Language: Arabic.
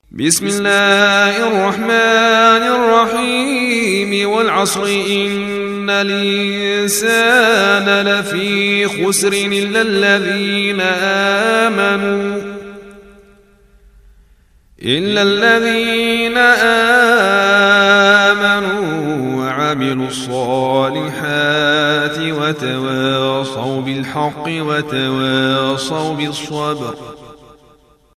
بسم الله الرحمن الرحيم والعصر إن الإنسان لفي خسر إلا الذين آمنوا وعملوا الصالحات وتواصوا بالحق وتواصوا بالصبر